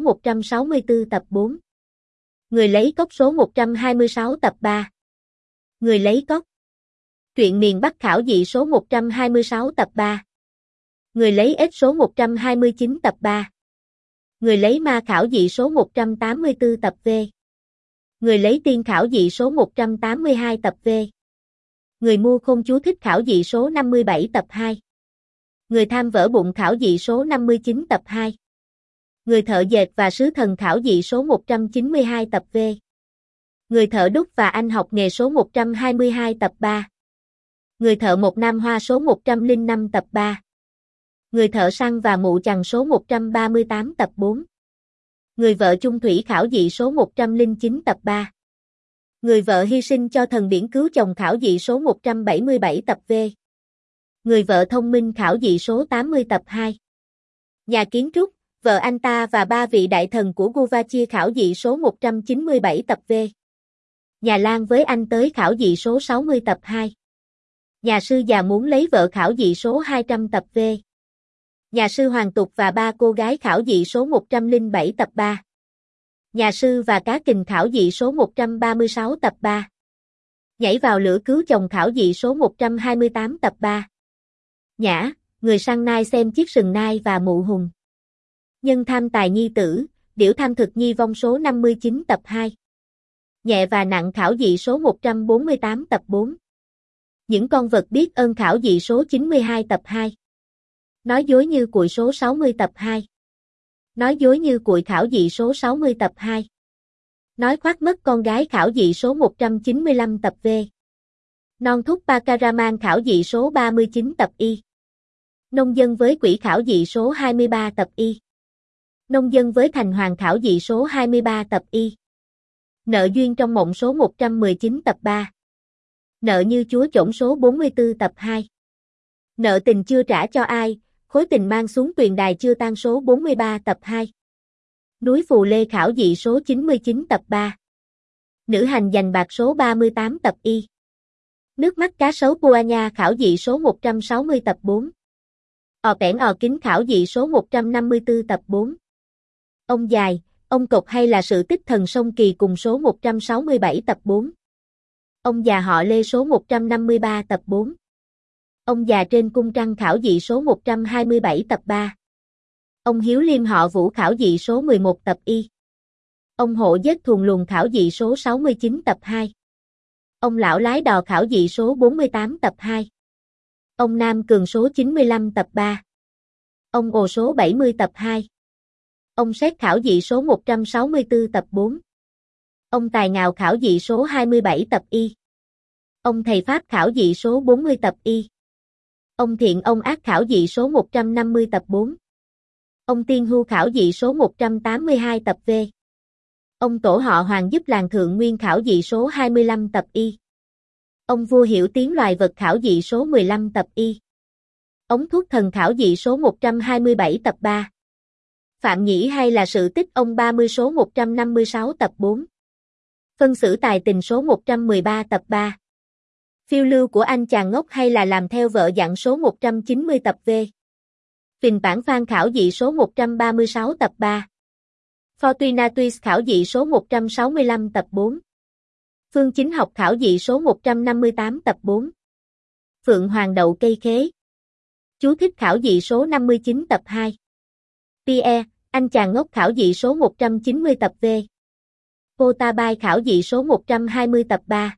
164 tập 4. Người lấy cốc số 126 tập 3. Người lấy cốc. Truyện miền Bắc khảo dị số 126 tập 3. Người lấy ếch số 129 tập 3. Người lấy ma khảo dị số 184 tập V. Người lấy tiên khảo dị số 182 tập V. Người mua khôn chú thích khảo dị số 57 tập 2. Người tham vỡ bụng khảo dị số 59 tập 2. Người thợ dệt và sứ thần khảo dị số 192 tập V. Người thợ đúc và anh học nghề số 122 tập 3. Người thợ một nam hoa số 105 tập 3. Người thợ săn và mụ chằn số 138 tập 4. Người vợ chung thủy khảo dị số 109 tập 3. Người vợ hy sinh cho thần biển cứu chồng khảo dị số 177 tập V. Người vợ thông minh khảo dị số 80 tập 2. Nhà kiến trúc, vợ anh ta và ba vị đại thần của Guvachia khảo dị số 197 tập V. Nhà Lan với anh tới khảo dị số 60 tập 2. Nhà sư già muốn lấy vợ khảo dị số 200 tập V. Nhà sư Hoàng Tục và ba cô gái khảo dị số 107 tập 3. Nhà sư và cá kình khảo dị số 136 tập 3. Nhảy vào lửa cứu chồng khảo dị số 128 tập 3. Nhã, người săn nai xem chiếc sừng nai và mụ hùng. Nhân tham tài nhi tử, điểu tham thực nhi vong số 59 tập 2. Nhẹ và nặng khảo dị số 148 tập 4. Những con vật biết ơn khảo dị số 92 tập 2. Nói dối như cuội số 60 tập 2. Nói dối như cuội khảo dị số 60 tập 2. Nói khoác mất con gái khảo dị số 195 tập V. Non thúc Pakaraman khảo dị số 39 tập Y. Nông dân với quỷ khảo dị số 23 tập Y. Nông dân với thành hoàng khảo dị số 23 tập Y. Nợ duyên trong mộng số 119 tập 3. Nợ như chúa chổng số 44 tập 2. Nợ tình chưa trả cho ai, khối tình mang xuống tuyền đài chưa tan số 43 tập 2. Núi Phù Lê khảo dị số 99 tập 3. Nữ hành giành bạc số 38 tập Y. Nước mắt cá sấu Puanya khảo dị số 160 tập 4. Ò kẽn ò kính khảo dị số 154 tập 4. Ông dài, ông cộc hay là sự tích thần sông Kỳ cùng số 167 tập 4. Ông già họ Lê số 153 tập 4. Ông già trên cung trăng khảo dị số 127 tập 3. Ông Hiếu Liêm họ Vũ khảo dị số 11 tập Y. Ông Hộ Giết Thuần Luồng khảo dị số 69 tập 2. Ông Lão Lái Đò khảo dị số 48 tập 2. Ông Nam Cường số 95 tập 3. Ông Ồ số 70 tập 2. Ông Xét khảo dị số 164 tập 4. Ông Tài Ngào khảo dị số 27 tập Y. Ông Thầy Pháp khảo dị số 40 tập Y. Ông Thiện ông Ác khảo dị số 150 tập 4. Ông Tiên Hưu khảo dị số 182 tập V. Ông Tổ họ Hoàng giúp làng Thượng Nguyên khảo dị số 25 tập Y. Ông Vua hiểu tiếng loài vật khảo dị số 15 tập Y. Ông Thuốc thần khảo dị số 127 tập 3. Phạm Nhĩ hay là sự tích ông 30 số 156 tập 4. Phân xử tài tình số 113 tập 3. Phiêu lưu của anh chàng ngốc hay là làm theo vợ dặn số 190 tập V. Phình bản phan khảo dị số 136 tập 3. Fortuna Twist khảo dị số 165 tập 4. Phương Chính Học khảo dị số 158 tập 4. Phượng Hoàng đậu cây khế. Chú thích khảo dị số 59 tập 2. Pierre, anh chàng ngốc khảo dị số 190 tập V. Potabai khảo dị số 120 tập 3.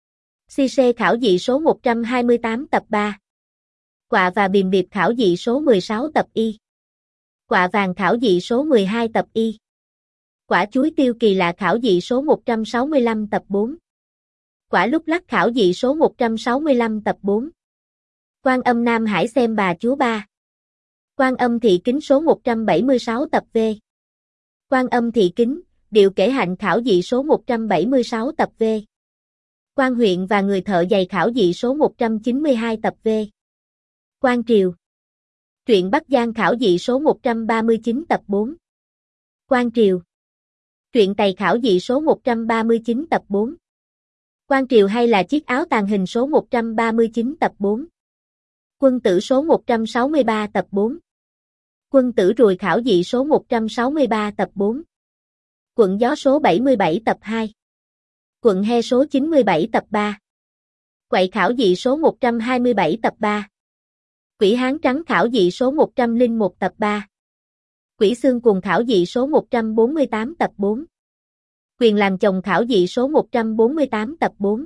Cisse khảo dị số 128 tập 3. Quạ và Bìm Biệp khảo dị số 16 tập Y. Quạ vàng khảo dị số 12 tập Y. Quả chuối tiêu kỳ lạ khảo dị số 165 tập 4. Quả lúc lắc khảo dị số 165 tập 4. Quan Âm Nam Hải xem bà chúa ba. Quan Âm Thị Kính số 176 tập V. Quan Âm Thị Kính, điệu kể hạnh khảo dị số 176 tập V. Quan Huyện và người thợ giày khảo dị số 192 tập V. Quan Triều. Truyện Bắc Giang khảo dị số 139 tập 4. Quan Triều. Truyện Tày khảo dị số 139 tập 4. Quan Triều hay là chiếc áo tàng hình số 139 tập 4. Quân tử số 163 tập 4. Quân tử ruồi khảo dị số 163 tập 4. Quận gió số 77 tập 2. Quận he số 97 tập 3. Quậy khảo dị số 127 tập 3. Quỷ hán trắng khảo dị số 101 tập 3. Quỷ xương cùng khảo dị số 148 tập 4. Quyền làm chồng khảo dị số 148 tập 4.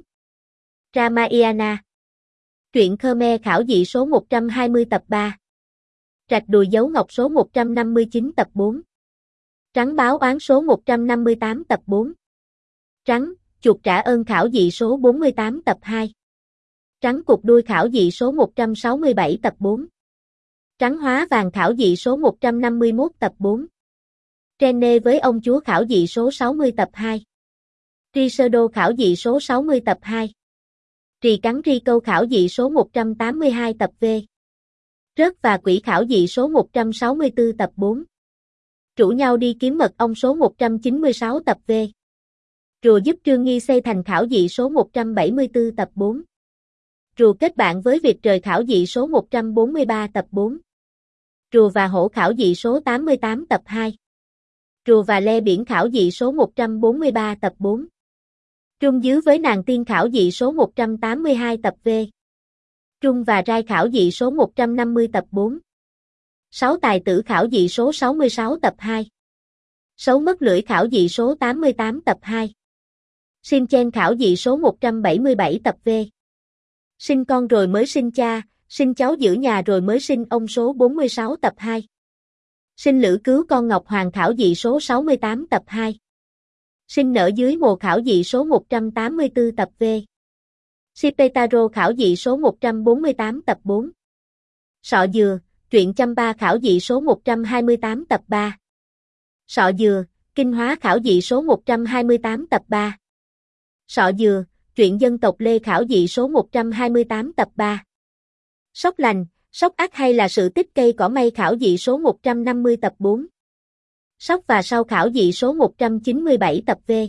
Ramayana. Truyện Khmer khảo dị số 120 tập 3. Rạch đùi dấu ngọc số 159 tập 4. Trắng báo oán số 158 tập 4. Trắng, chuột trả ơn khảo dị số 48 tập 2. Trắng cục đuôi khảo dị số 167 tập 4. Trắng hóa vàng khảo dị số 151 tập 4. Rene với ông chúa khảo dị số 60 tập 2. Risotto khảo dị số 60 tập 2. Rì cắn ri câu khảo dị số 182 tập V. Rớt và quỷ khảo dị số 164 tập 4. Rủ nhau đi kiếm mật ong số 196 tập V. Rùa giúp Trương Nghi xây thành khảo dị số 174 tập 4. Rùa kết bạn với Việt trời khảo dị số 143 tập 4. Rùa và hổ khảo dị số 88 tập 2. Rùa và le biển khảo dị số 143 tập 4. Trung Dứ với nàng tiên khảo dị số 182 tập V. Trung và Rai khảo dị số 150 tập 4. Sáu tài tử khảo dị số 66 tập 2. Sấu mất lưỡi khảo dị số 88 tập 2. Sim Chen khảo dị số 177 tập V. Sinh con rồi mới sinh cha, sinh cháu giữ nhà rồi mới sinh ông số 46 tập 2. Sinh Lữ cứu con Ngọc Hoàng khảo dị số 68 tập 2. Sinh nở dưới mồ khảo dị số 184 tập V. Sipetaro khảo dị số 148 tập 4. Sọ dừa, truyện Champa khảo dị số 128 tập 3. Sọ dừa, kinh hóa khảo dị số 128 tập 3. Sọ dừa, truyện dân tộc Lê khảo dị số 128 tập 3. Sóc lành, sóc ác hay là sự tích cây cỏ mây khảo dị số 150 tập 4. Sóc và sau khảo dị số 197 tập V.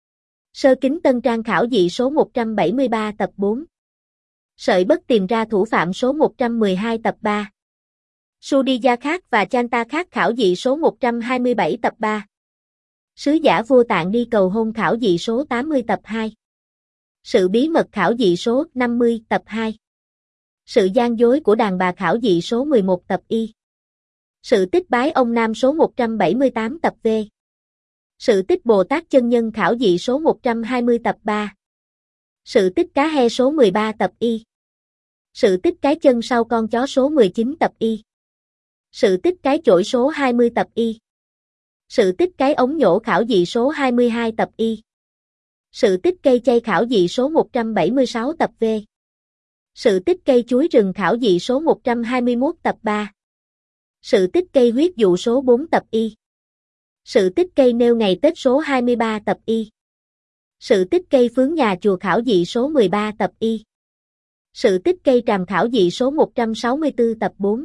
Sơ kính tân trang khảo dị số 173 tập 4. Sợi bất tìm ra thủ phạm số 112 tập 3. Sudiya khác và Chanta khác khảo dị số 127 tập 3. Sứ giả vua Tạng đi cầu hôn khảo dị số 80 tập 2. Sự bí mật khảo dị số 50 tập 2. Sự gian dối của đàn bà khảo dị số 11 tập Y. Sự tích bái ông Nam số 178 tập V. Sự tích Bồ Tát chân nhân khảo dị số 120 tập 3. Sự tích cá he số 13 tập Y. Sự tích cái chân sau con chó số 19 tập Y. Sự tích cái chổi số 20 tập Y. Sự tích cái ống nhổ khảo dị số 22 tập Y. Sự tích cây chay khảo dị số 176 tập V. Sự tích cây chuối rừng khảo dị số 121 tập 3. Sự tích cây huyết dụ số 4 tập Y. Sự tích cây nêu ngày Tết số 23 tập Y. Sự tích cây phướng nhà chùa khảo dị số 13 tập Y. Sự tích cây tràm khảo dị số 164 tập 4.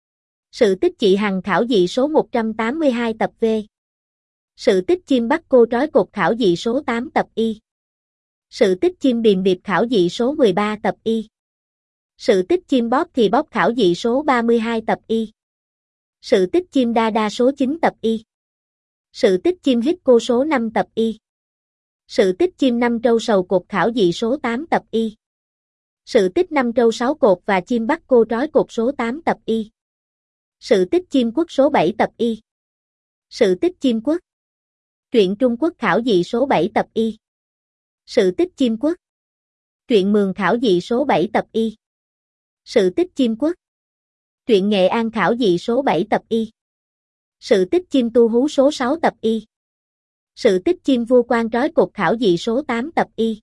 Sự tích chị Hằng khảo dị số 182 tập V. Sự tích chim bắt cô trói cột khảo dị số 8 tập Y. Sự tích chim bìm bịp khảo dị số 13 tập Y. Sự tích chim bóp thì bóp khảo dị số 32 tập Y. Sự tích chim đa đa số 9 tập Y. Sự tích chim hít cô số 5 tập Y. Sự tích chim năm trâu sầu cột khảo dị số 8 tập Y. Sự tích năm trâu 6 cột và chim bắt cô trói cột số 8 tập Y. Sự tích chim quốc số 7 tập Y. Sự tích chim quốc. Truyện Trung Quốc khảo dị số 7 tập Y. Sự tích chim quốc. Truyện Mường khảo dị số 7 tập Y. Sự tích chim quốc. Truyện Nghệ An khảo dị số 7 tập Y. Sự tích chim tu hú số 6 tập Y. Sự tích chim vua quan trói cột khảo dị số 8 tập Y.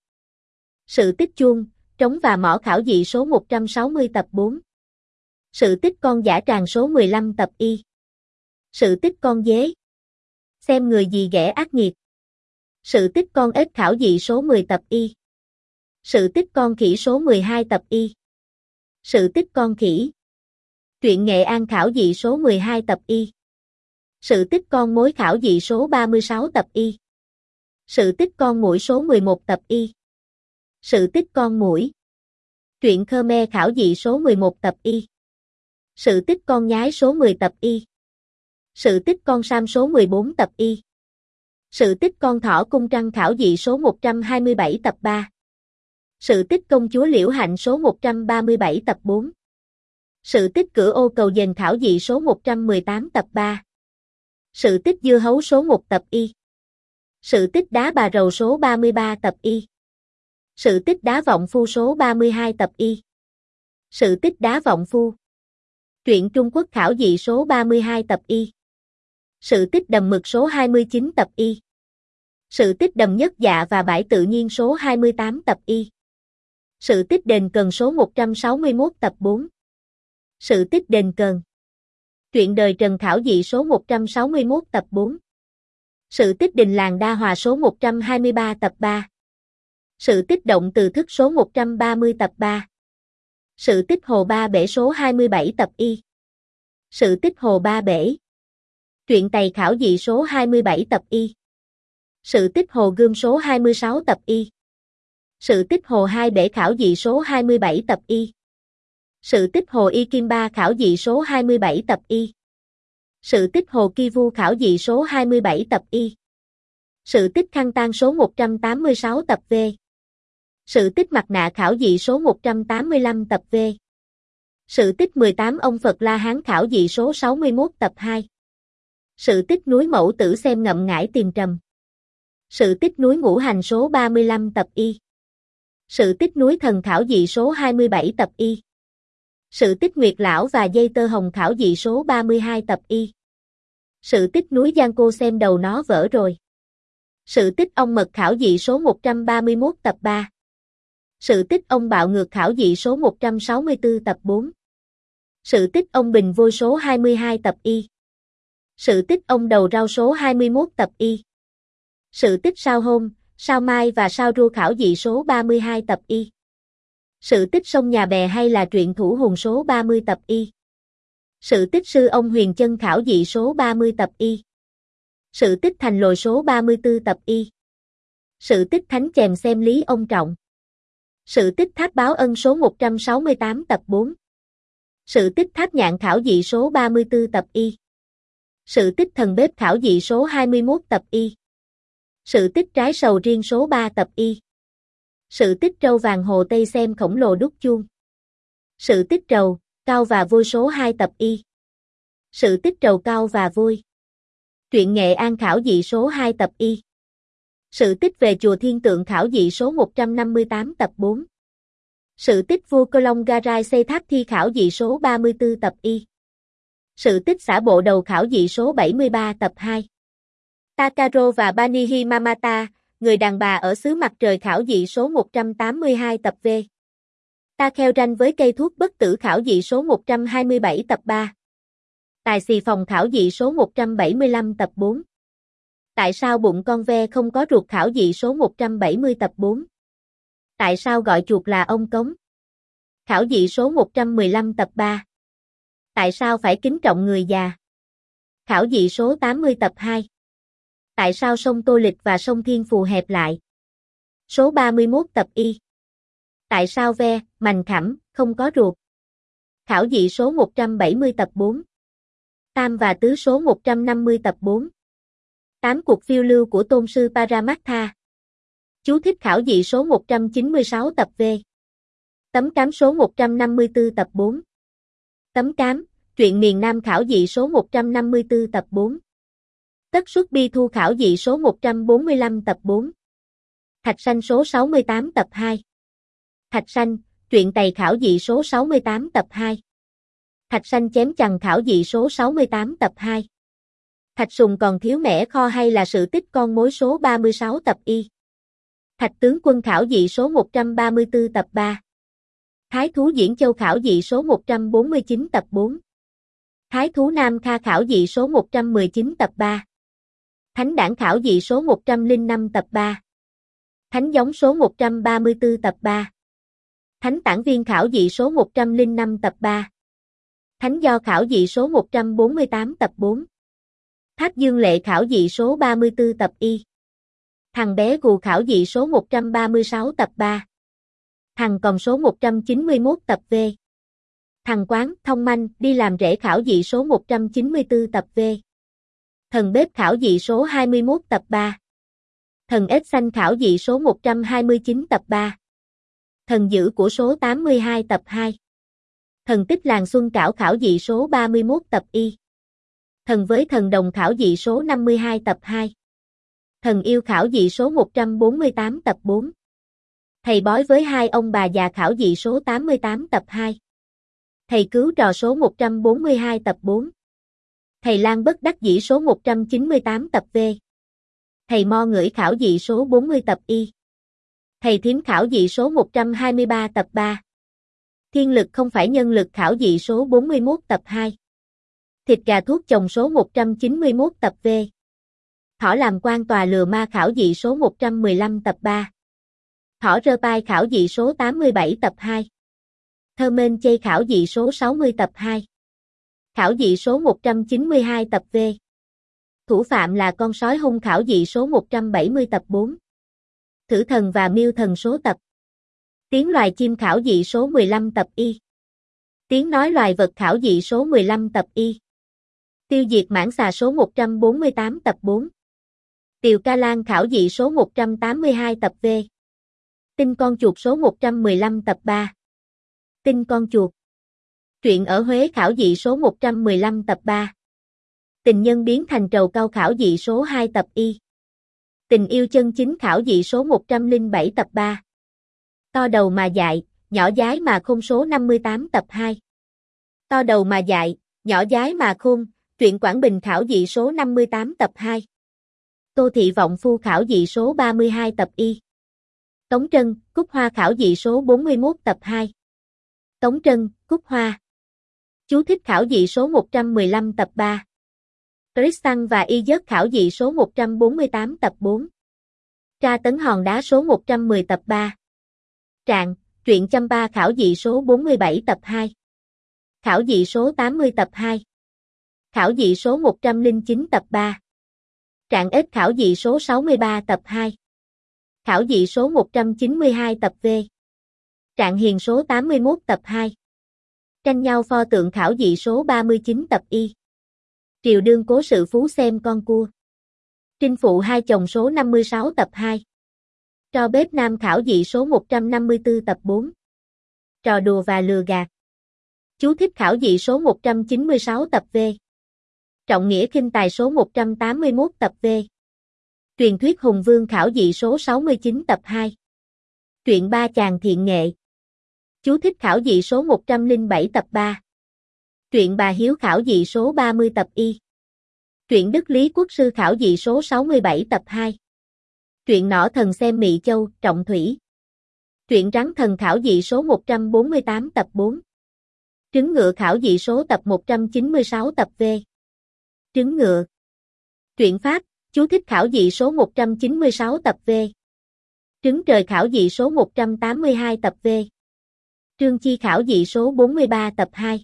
Sự tích chuông, trống và mõ khảo dị số 160 tập 4. Sự tích con dã tràng số 15 tập Y. Sự tích con dế. Xem người gì ghẻ ác nghiệt. Sự tích con ếch khảo dị số 10 tập Y. Sự tích con khỉ số 12 tập Y. Sự tích con khỉ. Truyện Nghệ An khảo dị số 12 tập Y. Sự tích con mối khảo dị số 36 tập Y. Sự tích con muỗi số 11 tập Y. Sự tích con muỗi. Truyện Khmer khảo dị số 11 tập Y. Sự tích con nhái số 10 tập Y. Sự tích con sam số 14 tập Y. Sự tích con thỏ cung trăng khảo dị số 127 tập 3. Sự tích công chúa Liễu Hạnh số 137 tập 4. Sự tích cửa ô cầu dền khảo dị số 118 tập 3. Sự tích dưa hấu số 1 tập Y. Sự tích đá bà rầu số 33 tập Y. Sự tích đá vọng phu số 32 tập Y. Sự tích đá vọng phu. Truyện Trung Quốc khảo dị số 32 tập Y. Sự tích đầm mực số 29 tập Y. Sự tích đầm nhất dạ và bãi tự nhiên số 28 tập Y. Sự tích đền Cần số 161 tập 4. Sự tích đền Cần. Truyện đời Trần khảo dị số 161 tập 4. Sự tích đình làng Đa Hòa số 123 tập 3. Sự tích động từ thức số 130 tập 3. Sự tích Hồ Ba Bể số 27 tập Y. Sự tích Hồ Ba Bể. Truyện Tày khảo dị số 27 tập Y. Sự tích Hồ Gươm số 26 tập Y. Sự tích Hồ Hai Bể khảo dị số 27 tập Y. Sự tích Hồ Y Kim Ba khảo dị số 27 tập Y. Sự tích Hồ Ki Vu khảo dị số 27 tập Y. Sự tích Khăn Tang số 186 tập V. Sự tích Mặt nạ khảo dị số 185 tập V. Sự tích 18 ông Phật La Hán khảo dị số 61 tập 2. Sự tích núi Mẫu Tử xem ngậm ngải tìm trầm. Sự tích núi Ngũ Hành số 35 tập Y. Sự tích núi Thần khảo dị số 27 tập Y. Sự tích Nguyệt Lão và Dây Tơ Hồng khảo dị số 32 tập Y. Sự tích núi Giang Cô xem đầu nó vỡ rồi. Sự tích ông Mật khảo dị số 131 tập 3. Sự tích ông Bạo Ngược khảo dị số 164 tập 4. Sự tích ông Bình Vôi số 22 tập Y. Sự tích ông Đầu Rau số 21 tập Y. Sự tích Sao Hôm, Sao Mai và Sao Rua khảo dị số 32 tập Y. Sự tích Sông Nhà Bè hay là truyện Thủ Hồn số 30 tập Y. Sự tích Sư Ông Huyền Chân khảo dị số 30 tập Y. Sự tích Thành Lồi số 34 tập Y. Sự tích Thánh Chèm xem Lý Ông Trọng. Sự tích Tháp Báo Ân số 168 tập 4. Sự tích Tháp Nhạn khảo dị số 34 tập Y. Sự tích Thần Bếp khảo dị số 21 tập Y. Sự tích Trái Sầu Riêng số 3 tập Y. Sự tích Trâu Vàng Hồ Tây xem khổng lồ đúc chuông. Sự tích Trầu, Cao và Vôi số 2 tập Y. Sự tích Trầu Cao và Vôi. Truyện Nghệ An khảo dị số 2 tập Y. Sự tích về Chùa Thiên Tượng khảo dị số 158 tập 4. Sự tích Vua Cơ Long Garai xây tháp thi khảo dị số 34 tập Y. Sự tích Xã Bộ Đầu khảo dị số 73 tập 2. Takaro và Banihi Mamata, người đàn bà ở xứ mặt trời khảo dị số 182 tập V. Ta kheo ranh với cây thuốc bất tử khảo dị số 127 tập 3. Tài xì phòng khảo dị số 175 tập 4. Tại sao bụng con ve không có ruột khảo dị số 170 tập 4. Tại sao gọi chuột là ông cống? Khảo dị số 115 tập 3. Tại sao phải kính trọng người già? Khảo dị số 80 tập 2. Tại sao sông Tô Lịch và sông Thiên Phù hẹp lại? Số 31 tập Y. Tại sao ve, mành khảm, không có ruột? Khảo dị số 170 tập 4. Tam và tứ số 150 tập 4. 8 cuộc phiêu lưu của Tôn sư Paramartha. Chú thích khảo dị số 196 tập V. Tấm cám số 154 tập 4. Tấm cám, truyện miền Nam khảo dị số 154 tập 4. Tất suất bi thu khảo dị số 145 tập 4. Thạch Sanh số 68 tập 2. Thạch Sanh, truyện Tày khảo dị số 68 tập 2. Thạch Sanh chém chằng khảo dị số 68 tập 2. Thạch Sùng còn thiếu mẻ kho hay là sự tích con mối số 36 tập Y. Thạch Tướng Quân khảo dị số 134 tập 3. Thái Thú Diễn Châu khảo dị số 149 tập 4. Thái Thú Nam Kha khảo dị số 119 tập 3. Thánh Đản khảo dị số 105 tập 3. Thánh Giống số 134 tập 3. Thánh Tản Viên khảo dị số 105 tập 3. Thánh Do khảo dị số 148 tập 4. Tháp Dương Lệ khảo dị số 34 tập Y. Thằng Bé Gù khảo dị số 136 tập 3. Thằng Còng số 191 tập V. Thằng Quán, Thông Manh, đi làm rễ khảo dị số 194 tập V. Thần Bếp khảo dị số 21 tập 3. Thần Ếch Xanh khảo dị số 129 tập 3. Thần Dữ của số 82 tập 2. Thần Tích Làng Xuân cảo khảo dị số 31 tập Y. Thần Với Thần Đồng khảo dị số 52 tập 2. Thần Yêu khảo dị số 148 tập 4. Thầy Bói với hai ông bà già khảo dị số 88 tập 2. Thầy Cứu Trò số 142 tập 4. Thầy Lang Bất Đắc Dĩ số 198 tập V. Thầy Mo Ngửi khảo dị số 40 tập Y. Thầy Thím khảo dị số 123 tập 3. Thiên Lực không phải nhân lực khảo dị số 41 tập 2. Thịt gà thuốc chồng số 191 tập V. Thỏ làm quan tòa lừa ma khảo dị số 115 tập 3. Thỏ rơ pai khảo dị số 87 tập 2. Thơ mên chây khảo dị số 60 tập 2. Khảo dị số 192 tập V. Thủ phạm là con sói hung khảo dị số 170 tập 4. Thử thần và miêu thần số tập. Tiếng loài chim khảo dị số 15 tập Y. Tiếng nói loài vật khảo dị số 15 tập Y. Tiêu diệt mãng xà số 148 tập 4. Tiều Ca Lan khảo dị số 182 tập V. Tinh con chuột số 115 tập 3. Tinh con chuột. Truyện ở Huế khảo dị số 115 tập 3. Tình nhân biến thành trầu cau khảo dị số 2 tập Y. Tình yêu chân chính khảo dị số 107 tập 3. To đầu mà dại, nhỏ dái mà khôn số 58 tập 2. To đầu mà dại, nhỏ dái mà khôn, truyện Quảng Bình khảo dị số 58 tập 2. Tô Thị Vọng Phu khảo dị số 32 tập Y. Tống Trân, Cúc Hoa khảo dị số 41 tập 2. Tống Trân, Cúc Hoa. Chú thích khảo dị số 115 tập 3. Tristan và Y Dớt khảo dị số 148 tập 4. Tra tấn hòn đá số 110 tập 3. Trạng, truyện Champa khảo dị số 47 tập 2. Khảo dị số 80 tập 2. Khảo dị số 109 tập 3. Trạng ếch khảo dị số 63 tập 2. Khảo dị số 192 tập V. Trạng hiền số 81 tập 2. Tranh nhau pho tượng khảo dị số 39 tập Y. Triều đương cố sự phú xem con cua. Trinh phụ hai chồng số 56 tập 2. Trò bếp nam khảo dị số 154 tập 4. Trò đùa và lừa gạt. Chú thích khảo dị số 196 tập V. Trọng nghĩa khinh tài số 181 tập V. Truyền thuyết Hùng Vương khảo dị số 69 tập 2. Truyện Ba Chàng Thiện Nghệ. Chú thích khảo dị số 107 tập 3. Truyện Bà Hiếu khảo dị số 30 tập Y. Truyện Đức Lý Quốc Sư khảo dị số 67 tập 2. Truyện Nỏ Thần Xem Mị Châu, Trọng Thủy. Truyện Rắn Thần khảo dị số 148 tập 4. Trứng ngựa khảo dị số tập 196 tập V. Trứng ngựa. Truyện Pháp, chú thích khảo dị số 196 tập V. Trứng trời khảo dị số 182 tập V. Trương Chi khảo dị số 43 tập 2.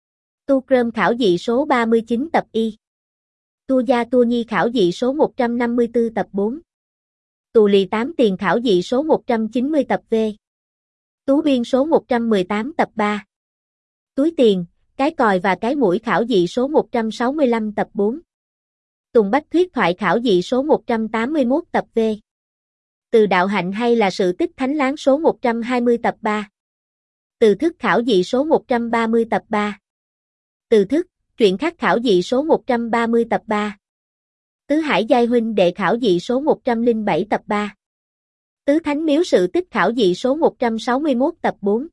Tu Cơm khảo dị số 39 tập Y. Tu Gia Tu Nhi khảo dị số 154 tập 4. Tù lì 8 tiền khảo dị số 190 tập V. Tú biên số 118 tập 3. Túi tiền, cái còi và cái mũi khảo dị số 165 tập 4. Tùng Bách thuyết thoại khảo dị số 181 tập V. Từ đạo hạnh hay là sự tích thánh láng số 120 tập 3. Từ thức khảo dị số 130 tập 3. Từ thức, truyện khắc khảo dị số 130 tập 3. Tứ Hải Giai huynh đệ khảo dị số 107 tập 3. Tứ Thánh miếu sự tích khảo dị số 161 tập 4.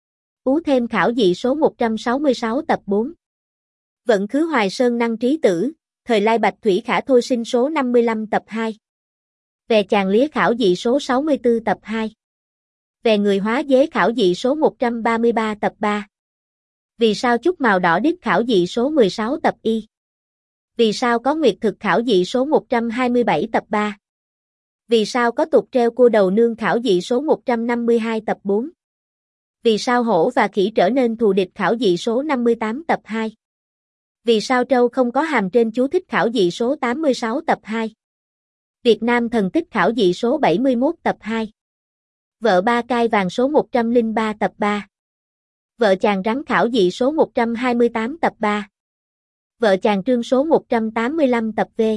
Ú thêm khảo dị số 166 tập 4. Vận khứ Hoài Sơn năng trí tử, thời lai Bạch Thủy Khả thôi sinh số 55 tập 2. Về chàng lía khảo dị số 64 tập 2. Về người hóa dế khảo dị số 133 tập 3. Vì sao chút màu đỏ đít khảo dị số 16 tập Y. Vì sao có nguyệt thực khảo dị số 127 tập 3. Vì sao có tục treo cua đầu nương khảo dị số 152 tập 4. Vì sao hổ và khỉ trở nên thù địch khảo dị số 58 tập 2. Vì sao trâu không có hàm trên chú thích khảo dị số 86 tập 2. Việt Nam thần tích khảo dị số 71 tập 2. Vợ ba cai vàng số 103 tập 3. Vợ chàng rắn khảo dị số 128 tập 3. Vợ chàng trương số 185 tập V.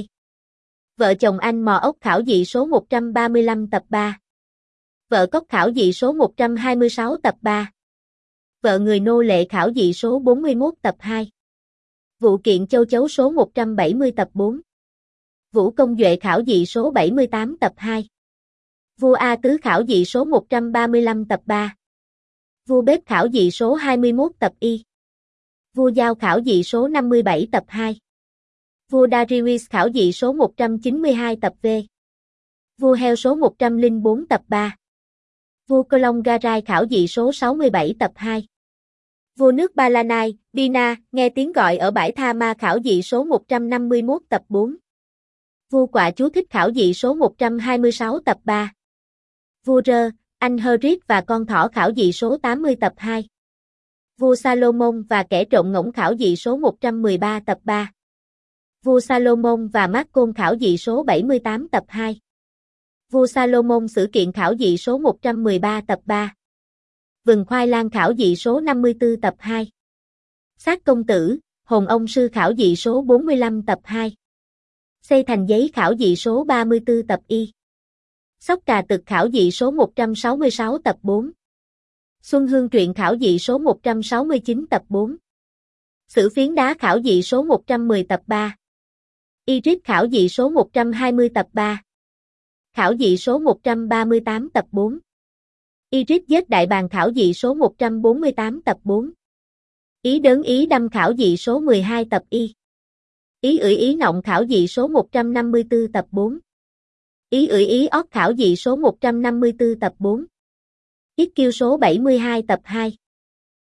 Vợ chồng anh mò ốc khảo dị số 135 tập 3. Vợ cốc khảo dị số 126 tập 3. Vợ người nô lệ khảo dị số 41 tập 2. Vụ kiện châu chấu số 170 tập 4. Vũ công duệ khảo dị số 78 tập 2. Vua A Tứ khảo dị số 135 tập 3. Vua bếp khảo dị số 21 tập Y. Vua Giao khảo dị số 57 tập 2. Vua Darius khảo dị số 192 tập V. Vua heo số 104 tập 3. Vua Cơ Long Garai khảo dị số 67 tập 2. Vua nước Ba La Nai, Bina, nghe tiếng gọi ở bãi Tha Ma khảo dị số 151 tập 4. Vua Quạ chú thích khảo dị số 126 tập 3. Vua Rơ, anh Herod và con thỏ khảo dị số 80 tập 2. Vua Salomon và kẻ trộm ngỗng khảo dị số 113 tập 3. Vua Salomon và Mát Côn khảo dị số 78 tập 2. Vua Salomon xử kiện khảo dị số 113 tập 3. Vừng khoai lang khảo dị số 54 tập 2. Sát công tử, hồn ông sư khảo dị số 45 tập 2. Xây thành giấy khảo dị số 34 tập Y. Sóc Cà Tực khảo dị số 166 tập 4. Xuân Hương truyện khảo dị số 169 tập 4. Sử phiến đá khảo dị số 110 tập 3. Iris khảo dị số 120 tập 3. Khảo dị số 138 tập 4. Iris giết đại bàng khảo dị số 148 tập 4. Ý đớn ý đâm khảo dị số 12 tập Y. Ý ưỡi ý nọng khảo dị số 154 tập 4. Ý ưỡi ý ót khảo dị số 154 tập 4. Ít kiêu số 72 tập 2.